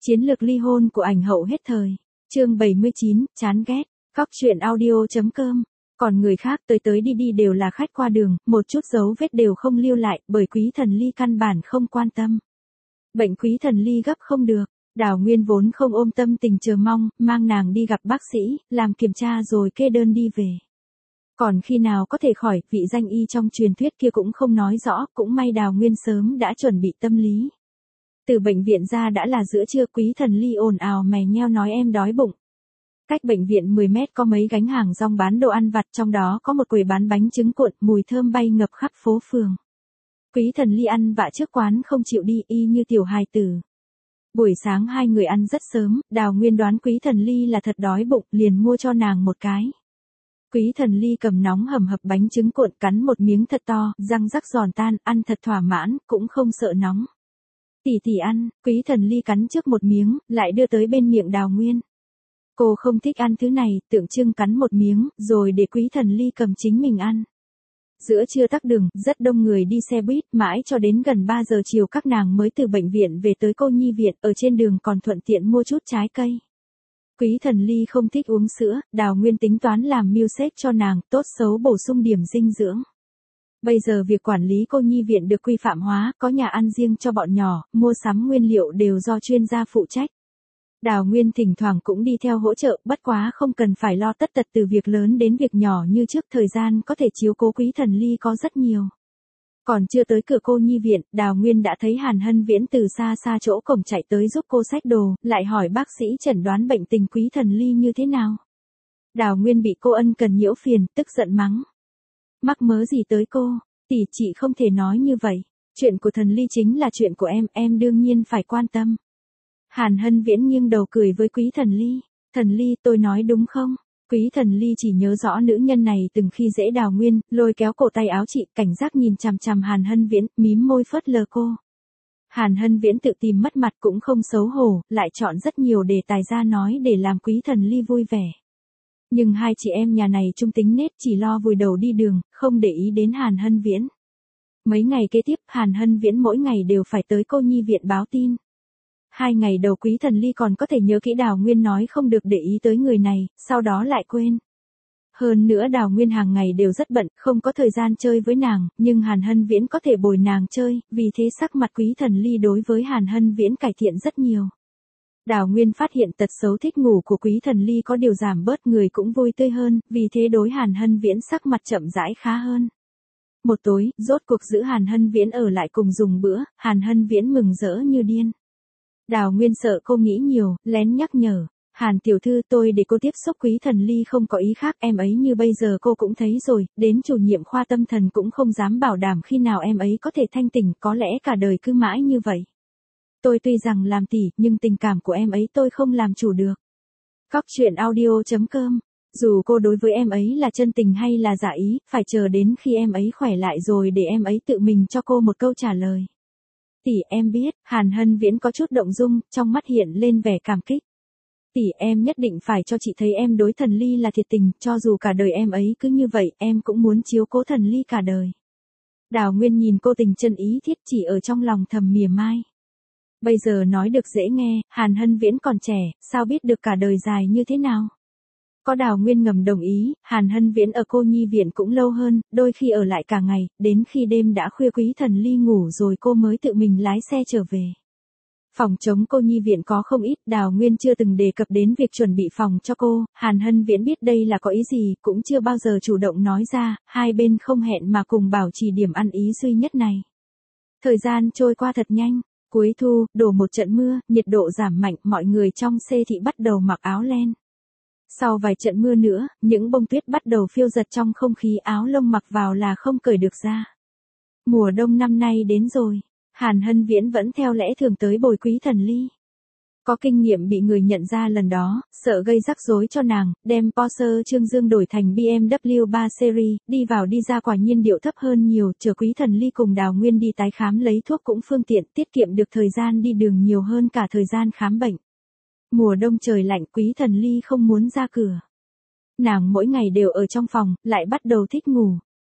Chiến lược ly hôn của ảnh hậu hết thời. Chương 79, chán ghét. Cóc truyện audio.com. Còn người khác tới tới đi đi đều là khách qua đường, một chút dấu vết đều không lưu lại, bởi Quý Thần Ly căn bản không quan tâm. Bệnh Quý Thần Ly gấp không được, Đào Nguyên vốn không ôm tâm tình chờ mong, mang nàng đi gặp bác sĩ, làm kiểm tra rồi kê đơn đi về. Còn khi nào có thể khỏi, vị danh y trong truyền thuyết kia cũng không nói rõ, cũng may Đào Nguyên sớm đã chuẩn bị tâm lý. Từ bệnh viện ra đã là giữa trưa, Quý Thần Ly ồn ào mè nheo nói em đói bụng. Cách bệnh viện 10 mét có mấy gánh hàng rong bán đồ ăn vặt, trong đó có một quầy bán bánh trứng cuộn, mùi thơm bay ngập khắp phố phường. Quý Thần Ly ăn vạ trước quán không chịu đi, y như tiểu hài tử. Buổi sáng hai người ăn rất sớm, Đào Nguyên đoán Quý Thần Ly là thật đói bụng, liền mua cho nàng một cái. Quý Thần Ly cầm nóng hầm hập bánh trứng cuộn cắn một miếng thật to, răng rắc giòn tan, ăn thật thỏa mãn, cũng không sợ nóng. Tỷ tỷ ăn, Quý Thần Ly cắn trước một miếng, lại đưa tới bên miệng Đào Nguyên. Cô không thích ăn thứ này, tượng trưng cắn một miếng, rồi để Quý Thần Ly cầm chính mình ăn. Giữa trưa tắc đường, rất đông người đi xe buýt, mãi cho đến gần 3 giờ chiều các nàng mới từ bệnh viện về tới cô nhi viện, ở trên đường còn thuận tiện mua chút trái cây. Quý Thần Ly không thích uống sữa, Đào Nguyên tính toán làm milkshake cho nàng, tốt xấu bổ sung điểm dinh dưỡng. Bây giờ việc quản lý cô nhi viện được quy phạm hóa, có nhà ăn riêng cho bọn nhỏ, mua sắm nguyên liệu đều do chuyên gia phụ trách. Đào Nguyên thỉnh thoảng cũng đi theo hỗ trợ, bất quá không cần phải lo tất tật từ việc lớn đến việc nhỏ như trước, thời gian có thể chiếu cố Quý Thần Ly có rất nhiều. Còn chưa tới cửa cô nhi viện, Đào Nguyên đã thấy Hàn Hân Viễn từ xa xa chỗ cổng chạy tới giúp cô xách đồ, lại hỏi bác sĩ chẩn đoán bệnh tình Quý Thần Ly như thế nào. Đào Nguyên bị cô ân cần nhiễu phiền, tức giận mắng. Mắc mớ gì tới cô, tỷ chị không thể nói như vậy, chuyện của Thần Ly chính là chuyện của em đương nhiên phải quan tâm. Hàn Hân Viễn nghiêng đầu cười với Quý Thần Ly. Thần Ly, tôi nói đúng không? Quý Thần Ly chỉ nhớ rõ nữ nhân này từng khi dễ Đào Nguyên, lôi kéo cổ tay áo chị, cảnh giác nhìn chằm chằm Hàn Hân Viễn, mím môi phớt lờ cô. Hàn Hân Viễn tự tìm mất mặt cũng không xấu hổ, lại chọn rất nhiều đề tài ra nói để làm Quý Thần Ly vui vẻ. Nhưng hai chị em nhà này trung tính nết, chỉ lo vùi đầu đi đường, không để ý đến Hàn Hân Viễn. Mấy ngày kế tiếp, Hàn Hân Viễn mỗi ngày đều phải tới cô nhi viện báo tin. 2 ngày đầu Quý Thần Ly còn có thể nhớ kỹ Đào Nguyên nói không được để ý tới người này, sau đó lại quên. Hơn nữa Đào Nguyên hàng ngày đều rất bận, không có thời gian chơi với nàng, nhưng Hàn Hân Viễn có thể bồi nàng chơi, vì thế sắc mặt Quý Thần Ly đối với Hàn Hân Viễn cải thiện rất nhiều. Đào Nguyên phát hiện tật xấu thích ngủ của Quý Thần Ly có điều giảm bớt, người cũng vui tươi hơn, vì thế đối Hàn Hân Viễn sắc mặt chậm rãi khá hơn. Một tối, rốt cuộc giữ Hàn Hân Viễn ở lại cùng dùng bữa, Hàn Hân Viễn mừng rỡ như điên. Đào Nguyên sợ cô nghĩ nhiều, lén nhắc nhở. Hàn tiểu thư, tôi để cô tiếp xúc Quý Thần Ly không có ý khác, em ấy như bây giờ cô cũng thấy rồi, đến chủ nhiệm khoa tâm thần cũng không dám bảo đảm khi nào em ấy có thể thanh tỉnh, có lẽ cả đời cứ mãi như vậy. Tôi tuy rằng làm tỷ, nhưng tình cảm của em ấy tôi không làm chủ được. Cóc truyện audio.com. Dù cô đối với em ấy là chân tình hay là giả ý, phải chờ đến khi em ấy khỏe lại rồi để em ấy tự mình cho cô một câu trả lời. Tỷ, em biết. Hàn Hân Viễn có chút động dung, trong mắt hiện lên vẻ cảm kích. Tỷ, em nhất định phải cho chị thấy em đối Thần Ly là thiệt tình, cho dù cả đời em ấy cứ như vậy, em cũng muốn chiếu cố Thần Ly cả đời. Đào Nguyên nhìn cô tình chân ý thiết, chỉ ở trong lòng thầm mỉa mai. Bây giờ nói được dễ nghe, Hàn Hân Viễn còn trẻ, sao biết được cả đời dài như thế nào. Có Đào Nguyên ngầm đồng ý, Hàn Hân Viễn ở cô nhi viện cũng lâu hơn, đôi khi ở lại cả ngày, đến khi đêm đã khuya Quý Thần Ly ngủ rồi cô mới tự mình lái xe trở về. Phòng chống cô nhi viện có không ít, Đào Nguyên chưa từng đề cập đến việc chuẩn bị phòng cho cô, Hàn Hân Viễn biết đây là có ý gì, cũng chưa bao giờ chủ động nói ra, hai bên không hẹn mà cùng bảo trì điểm ăn ý duy nhất này. Thời gian trôi qua thật nhanh, cuối thu, đổ một trận mưa, nhiệt độ giảm mạnh, mọi người trong xê thị bắt đầu mặc áo len. Sau vài trận mưa nữa, những bông tuyết bắt đầu phiêu dật trong không khí, áo lông mặc vào là không cởi được ra. Mùa đông năm nay đến rồi, Hàn Hân Viễn vẫn theo lẽ thường tới bồi Quý Thần Ly. Có kinh nghiệm bị người nhận ra lần đó, sợ gây rắc rối cho nàng, đem Porsche Trương Dương đổi thành BMW 3 Series, đi vào đi ra quả nhiên điệu thấp hơn nhiều, chờ Quý Thần Ly cùng Đào Nguyên đi tái khám lấy thuốc cũng phương tiện, tiết kiệm được thời gian đi đường nhiều hơn cả thời gian khám bệnh. Mùa đông trời lạnh, Quý Thần Ly không muốn ra cửa. Nàng mỗi ngày đều ở trong phòng, lại bắt đầu thích ngủ.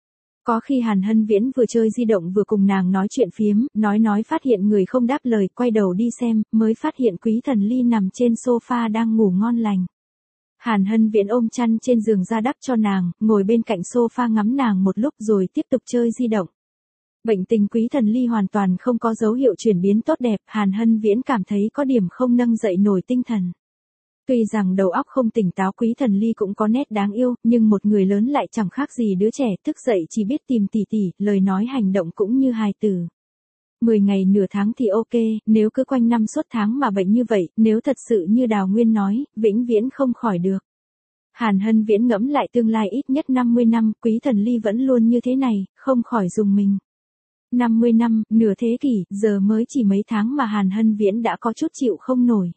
Có khi Hàn Hân Viễn vừa chơi di động vừa cùng nàng nói chuyện phiếm, nói phát hiện người không đáp lời, quay đầu đi xem, mới phát hiện Quý Thần Ly nằm trên sofa đang ngủ ngon lành. Hàn Hân Viễn ôm chăn trên giường ra đắp cho nàng, ngồi bên cạnh sofa ngắm nàng một lúc rồi tiếp tục chơi di động. Bệnh tình Quý Thần Ly hoàn toàn không có dấu hiệu chuyển biến tốt đẹp, Hàn Hân Viễn cảm thấy có điểm không nâng dậy nổi tinh thần. Tuy rằng đầu óc không tỉnh táo, Quý Thần Ly cũng có nét đáng yêu, nhưng một người lớn lại chẳng khác gì đứa trẻ, thức dậy chỉ biết tìm tỉ tỉ, lời nói hành động cũng như hài tử. 10 ngày nửa tháng thì ok, nếu cứ quanh năm suốt tháng mà bệnh như vậy, nếu thật sự như Đào Nguyên nói, vĩnh viễn không khỏi được. Hàn Hân Viễn ngẫm lại tương lai ít nhất 50 năm, Quý Thần Ly vẫn luôn như thế này, không khỏi dùng mình. 50 năm, nửa thế kỷ, giờ mới chỉ mấy tháng mà Hàn Hân Viễn đã có chút chịu không nổi.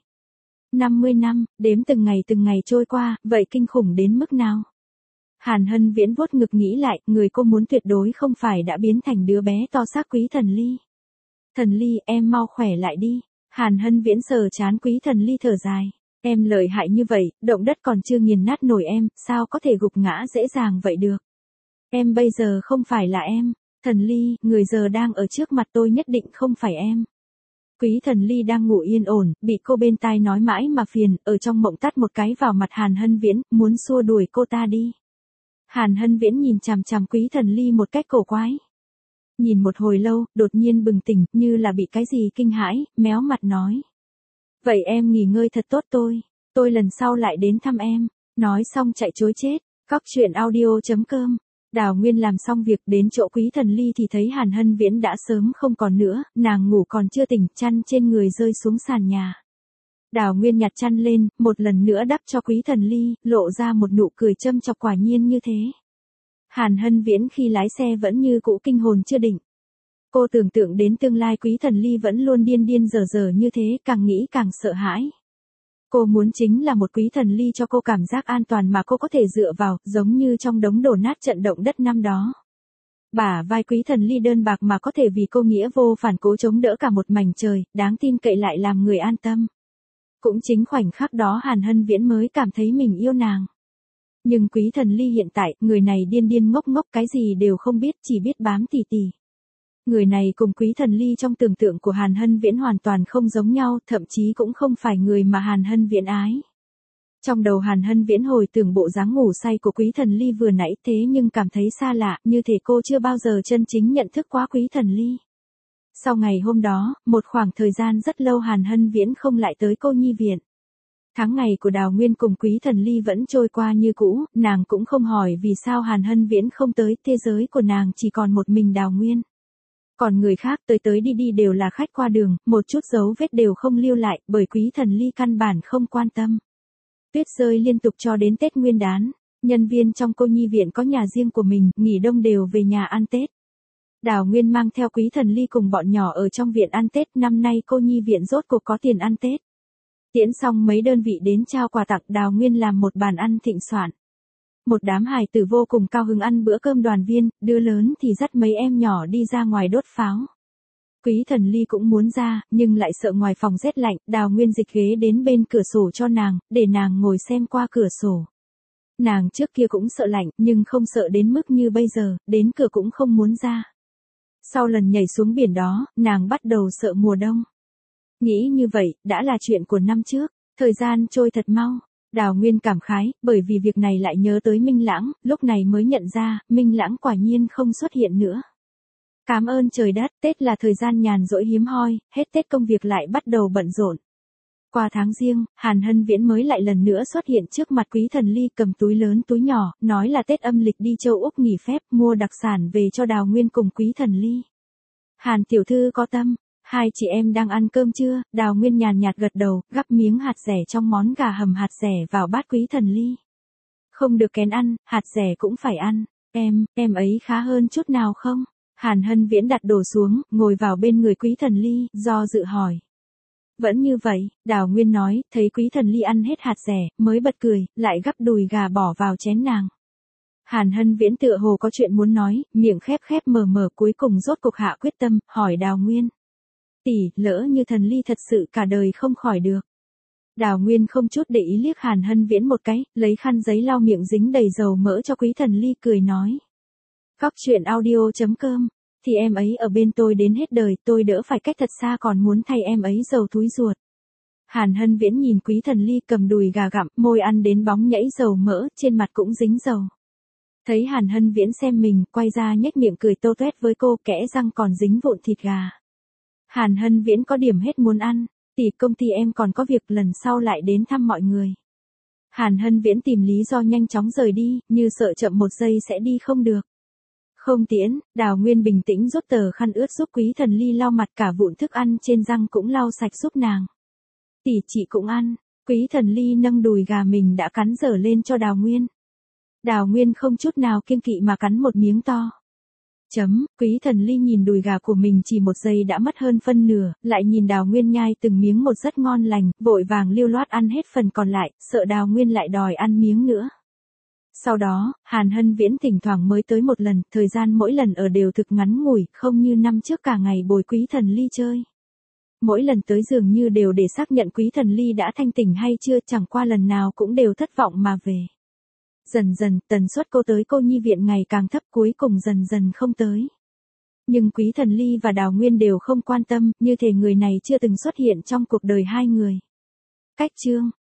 50 năm, đếm từng ngày trôi qua, vậy kinh khủng đến mức nào? Hàn Hân Viễn vuốt ngực nghĩ lại, người cô muốn tuyệt đối không phải đã biến thành đứa bé to xác Quý Thần Ly. Thần Ly, em mau khỏe lại đi. Hàn Hân Viễn sờ chán Quý Thần Ly thở dài. Em lợi hại như vậy, động đất còn chưa nghiền nát nổi em, sao có thể gục ngã dễ dàng vậy được? Em bây giờ không phải là em. Thần Ly, người giờ đang ở trước mặt tôi nhất định không phải em. Quý Thần Ly đang ngủ yên ổn, bị cô bên tai nói mãi mà phiền, ở trong mộng tát một cái vào mặt Hàn Hân Viễn, muốn xua đuổi cô ta đi. Hàn Hân Viễn nhìn chằm chằm Quý Thần Ly một cách cổ quái. Nhìn một hồi lâu, đột nhiên bừng tỉnh, như là bị cái gì kinh hãi, méo mặt nói. Vậy em nghỉ ngơi thật tốt tôi lần sau lại đến thăm em. Nói xong chạy trối chết. Cóc truyện audio.com. Đào Nguyên làm xong việc đến chỗ Quý Thần Ly thì thấy Hàn Hân Viễn đã sớm không còn nữa, nàng ngủ còn chưa tỉnh, chăn trên người rơi xuống sàn nhà. Đào Nguyên nhặt chăn lên, một lần nữa đắp cho Quý Thần Ly, lộ ra một nụ cười châm chọc, quả nhiên như thế. Hàn Hân Viễn khi lái xe vẫn như cũ kinh hồn chưa định. Cô tưởng tượng đến tương lai Quý Thần Ly vẫn luôn điên điên dở dở như thế, càng nghĩ càng sợ hãi. Cô muốn chính là một Quý Thần Ly cho cô cảm giác an toàn mà cô có thể dựa vào, giống như trong đống đổ nát trận động đất năm đó. Bả vai Quý Thần Ly đơn bạc mà có thể vì cô nghĩa vô phản cố chống đỡ cả một mảnh trời, đáng tin cậy lại làm người an tâm. Cũng chính khoảnh khắc đó Hàn Hân Viễn mới cảm thấy mình yêu nàng. Nhưng Quý Thần Ly hiện tại, người này điên điên ngốc ngốc, cái gì đều không biết, chỉ biết bám tỉ tỉ. Người này cùng Quý Thần Ly trong tưởng tượng của Hàn Hân Viễn hoàn toàn không giống nhau, thậm chí cũng không phải người mà Hàn Hân Viễn ái. Trong đầu Hàn Hân Viễn hồi tưởng bộ dáng ngủ say của Quý Thần Ly vừa nãy, thế nhưng cảm thấy xa lạ, như thể cô chưa bao giờ chân chính nhận thức quá Quý Thần Ly. Sau ngày hôm đó, một khoảng thời gian rất lâu Hàn Hân Viễn không lại tới cô nhi viện. Tháng ngày của Đào Nguyên cùng Quý Thần Ly vẫn trôi qua như cũ, nàng cũng không hỏi vì sao Hàn Hân Viễn không tới, thế giới của nàng chỉ còn một mình Đào Nguyên. Còn người khác tới đi đều là khách qua đường, một chút dấu vết đều không lưu lại, bởi Quý Thần Ly căn bản không quan tâm. Tuyết rơi liên tục cho đến Tết Nguyên đán, nhân viên trong cô nhi viện có nhà riêng của mình, nghỉ đông đều về nhà ăn Tết. Đào Nguyên mang theo Quý Thần Ly cùng bọn nhỏ ở trong viện ăn Tết, năm nay cô nhi viện rốt cuộc có tiền ăn Tết. Tiễn xong mấy đơn vị đến trao quà tặng, Đào Nguyên làm một bàn ăn thịnh soạn. Một đám hài tử vô cùng cao hứng ăn bữa cơm đoàn viên, đứa lớn thì dắt mấy em nhỏ đi ra ngoài đốt pháo. Quý Thần Ly cũng muốn ra, nhưng lại sợ ngoài phòng rét lạnh, Đào Nguyên dịch ghế đến bên cửa sổ cho nàng, để nàng ngồi xem qua cửa sổ. Nàng trước kia cũng sợ lạnh, nhưng không sợ đến mức như bây giờ, đến cửa cũng không muốn ra. Sau lần nhảy xuống biển đó, nàng bắt đầu sợ mùa đông. Nghĩ như vậy, đã là chuyện của năm trước, thời gian trôi thật mau. Đào Nguyên cảm khái, bởi vì việc này lại nhớ tới Minh Lãng, lúc này mới nhận ra, Minh Lãng quả nhiên không xuất hiện nữa. Cảm ơn trời đất, Tết là thời gian nhàn rỗi hiếm hoi, hết Tết công việc lại bắt đầu bận rộn. Qua tháng Giêng, Hàn Hân Viễn mới lại lần nữa xuất hiện trước mặt Quý Thần Ly, cầm túi lớn túi nhỏ, nói là Tết âm lịch đi châu Úc nghỉ phép, mua đặc sản về cho Đào Nguyên cùng Quý Thần Ly. Hàn tiểu thư có tâm. Hai chị em đang ăn cơm chưa? Đào Nguyên nhàn nhạt gật đầu, gắp miếng hạt dẻ trong món gà hầm hạt dẻ vào bát Quý Thần Ly. Không được kén ăn, hạt dẻ cũng phải ăn. Em ấy khá hơn chút nào không? Hàn Hân Viễn đặt đồ xuống, ngồi vào bên người Quý Thần Ly, do dự hỏi. Vẫn như vậy, Đào Nguyên nói, thấy Quý Thần Ly ăn hết hạt dẻ, mới bật cười, lại gắp đùi gà bỏ vào chén nàng. Hàn Hân Viễn tựa hồ có chuyện muốn nói, miệng khép khép mờ mờ, cuối cùng rốt cục hạ quyết tâm, hỏi Đào Nguyên. Tỷ, lỡ như Thần Ly thật sự cả đời không khỏi được. Đào Nguyên không chút để ý liếc Hàn Hân Viễn một cái, lấy khăn giấy lau miệng dính đầy dầu mỡ cho Quý Thần Ly, cười nói. Cóc truyện audio.com, thì em ấy ở bên tôi đến hết đời, tôi đỡ phải cách thật xa còn muốn thay em ấy dầu túi ruột. Hàn Hân Viễn nhìn Quý Thần Ly cầm đùi gà gặm, môi ăn đến bóng nhảy dầu mỡ, trên mặt cũng dính dầu. Thấy Hàn Hân Viễn xem mình, quay ra nhếch miệng cười tô toét với cô, kẽ răng còn dính vụn thịt gà. Hàn Hân Viễn có điểm hết muốn ăn, tỷ công ty em còn có việc, lần sau lại đến thăm mọi người. Hàn Hân Viễn tìm lý do nhanh chóng rời đi, như sợ chậm một giây sẽ đi không được. Không tiễn, Đào Nguyên bình tĩnh rút tờ khăn ướt giúp Quý Thần Ly lau mặt, cả vụn thức ăn trên răng cũng lau sạch giúp nàng. Tỷ chị cũng ăn. Quý Thần Ly nâng đùi gà mình đã cắn dở lên cho Đào Nguyên. Đào Nguyên không chút nào kiêng kỵ mà cắn một miếng to. Quý Thần Ly nhìn đùi gà của mình chỉ một giây đã mất hơn phân nửa, lại nhìn Đào Nguyên nhai từng miếng một rất ngon lành, vội vàng lưu loát ăn hết phần còn lại, sợ Đào Nguyên lại đòi ăn miếng nữa. Sau đó, Hàn Hân Viễn thỉnh thoảng mới tới một lần, thời gian mỗi lần ở đều thực ngắn ngủi, không như năm trước cả ngày bồi Quý Thần Ly chơi. Mỗi lần tới dường như đều để xác nhận Quý Thần Ly đã thanh tỉnh hay chưa, chẳng qua lần nào cũng đều thất vọng mà về. Dần dần, tần suất cô tới cô nhi viện ngày càng thấp, cuối cùng dần dần không tới. Nhưng Quý Thần Ly và Đào Nguyên đều không quan tâm, như thể người này chưa từng xuất hiện trong cuộc đời hai người. Cách chương